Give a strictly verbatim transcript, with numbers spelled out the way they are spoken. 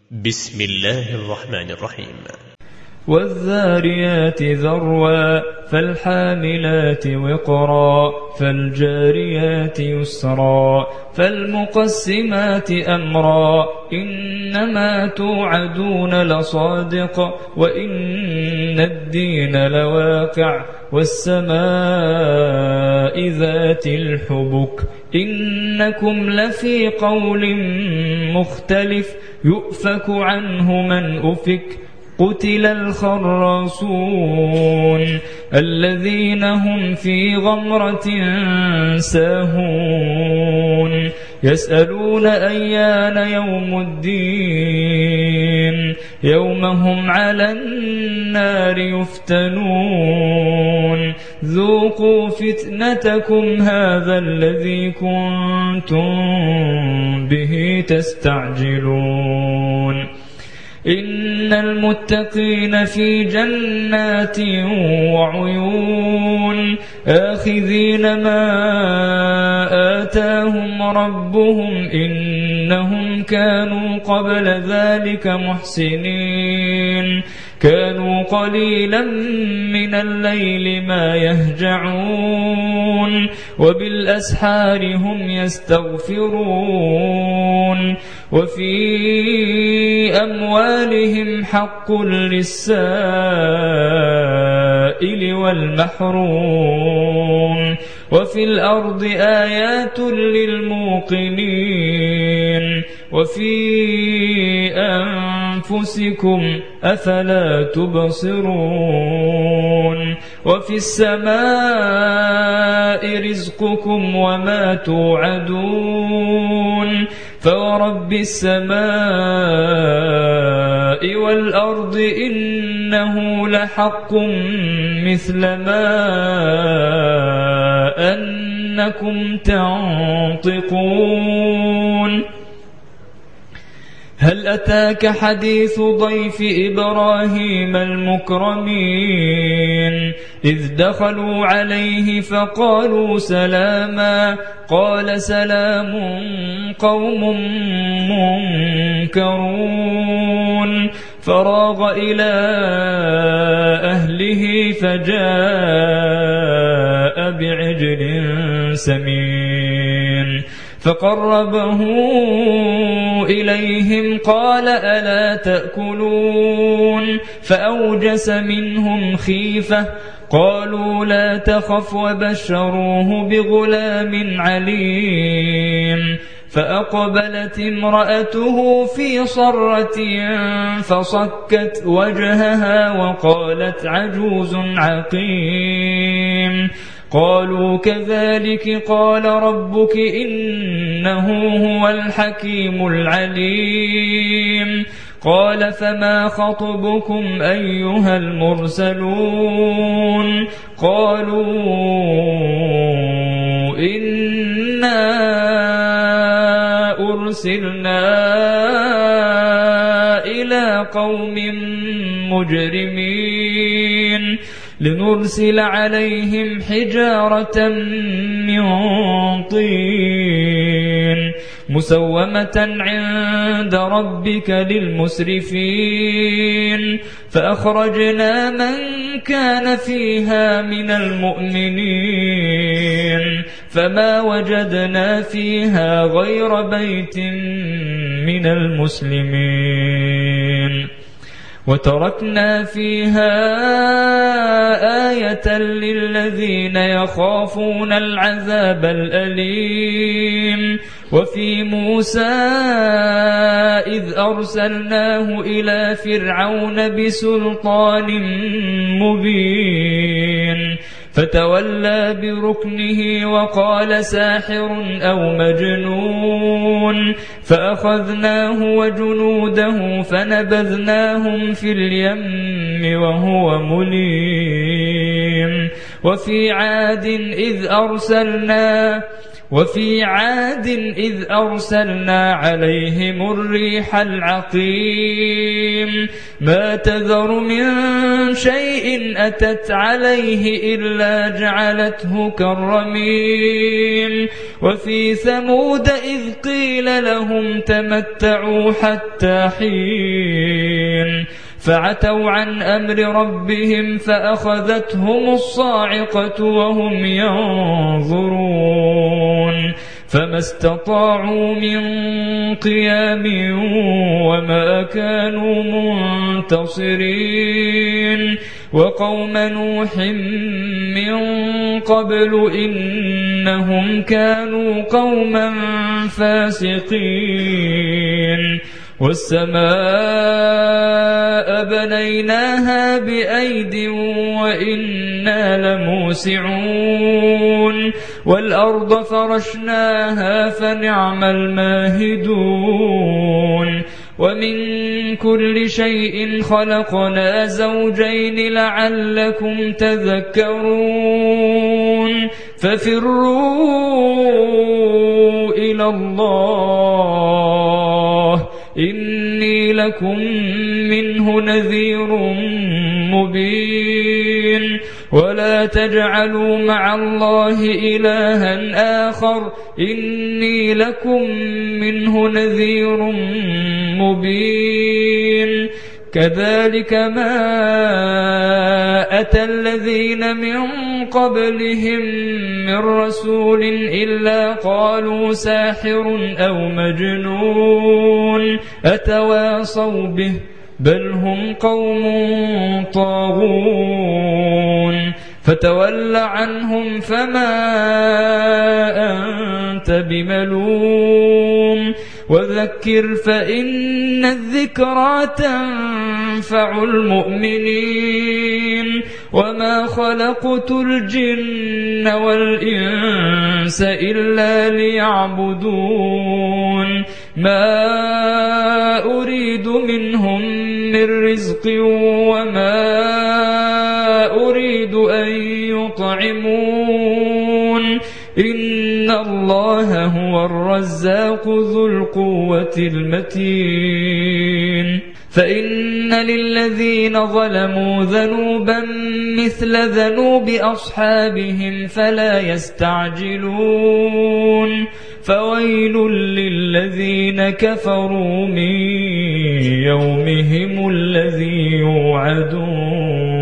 بسم الله الرحمن الرحيم. والذاريات ذروا فالحاملات وقرا فالجاريات يسرا فالمقسمات أمرا إنما توعدون لصادق وإن الدين لواقع والسماء ذات الحبك إنكم لفي قول مختلف يؤفك عنه من أفك قتل الخراصون الذين هم في غمرة ساهون يسألون أيان يوم الدين يوم هم على النار يفتنون ذوقوا فتنتكم هذا الذي كنتم به تستعجلون إن المتقين في جنات وعيون آخذين ما آتاهم ربهم إنهم كانوا قبل ذلك محسنين كانوا قليلا من الليل ما يهجعون وبالأسحار هم يستغفرون وفي أموالهم حق للسائل والمحروم وفي الأرض آيات للموقنين وفي أنفسكم أفلا تبصرون وفي السماء رزقكم وما توعدون فورب السماء والأرض إنه لحق مثل ما أنكم تنطقون هل أتاك حديث ضيف إبراهيم المكرمين إذ دخلوا عليه فقالوا سلاما قال سلام قوم منكرون فراغ إلى أهله فجاء بعجل سمين فقربه إليهم قال ألا تأكلون فأوجس منهم خيفة قالوا لا تخف وبشروه بغلام عليم فأقبلت امرأته في صرة فصكت وجهها وقالت عجوز عقيم قالوا كذلك قال ربك إنه هو الحكيم العليم قال فما خطبكم أيها المرسلون قالوا إنا أرسلنا إلى قوم مجرمين لنرسل عليهم حجارة من طين مسومة عند ربك للمسرفين فأخرجنا من كان فيها من المؤمنين فما وجدنا فيها غير بيت من المسلمين وتركنا فيها آية للذين يخافون العذاب الأليم وفي موسى إذ أرسلناه إلى فرعون بسلطان مبين فتولى بركنه وقال ساحر أو مجنون فأخذناه وجنوده فنبذناهم في اليم وهو مليم وفي عاد إذ أرسلنا وفي عاد إذ أرسلنا عليهم الريح العقيم ما تذر من شيء أتت عليه إلا جعلته كالرميم وفي ثمود إذ قيل لهم تمتعوا حتى حين فعتوا عن أمر ربهم فأخذتهم الصاعقة وهم ينظرون فما استطاعوا من قيام وما كانوا منتصرين وقوم نوح من قبل إنهم كانوا قوما فاسقين والسماء بنيناها بأيد وإنا لموسعون والأرض فرشناها فنعم الماهدون ومن كل شيء خلقنا زوجين لعلكم تذكرون ففروا إلى الله إني لكم منه نذير مبين ولا تجعلوا مع الله إلها آخر إني لكم منه نذير مبين كذلك ما أتى الذين من قبلهم من رسول إلا قالوا ساحر أو مجنون أتواصوا به بل هم قوم طاغون فتول عنهم فما أنت بملوم وذكر فإن الذكرى تنفع المؤمنين وما خلقت الجن والإنس إلا ليعبدون ما أريد منهم من رزق وما أريد أن يطعمون إن الله هو الرزاق ذو القوة المتين فإن للذين ظلموا ذنوبا مثل ذنوب أصحابهم فلا يستعجلون فويل للذين كفروا من يومهم الذي يوعدون.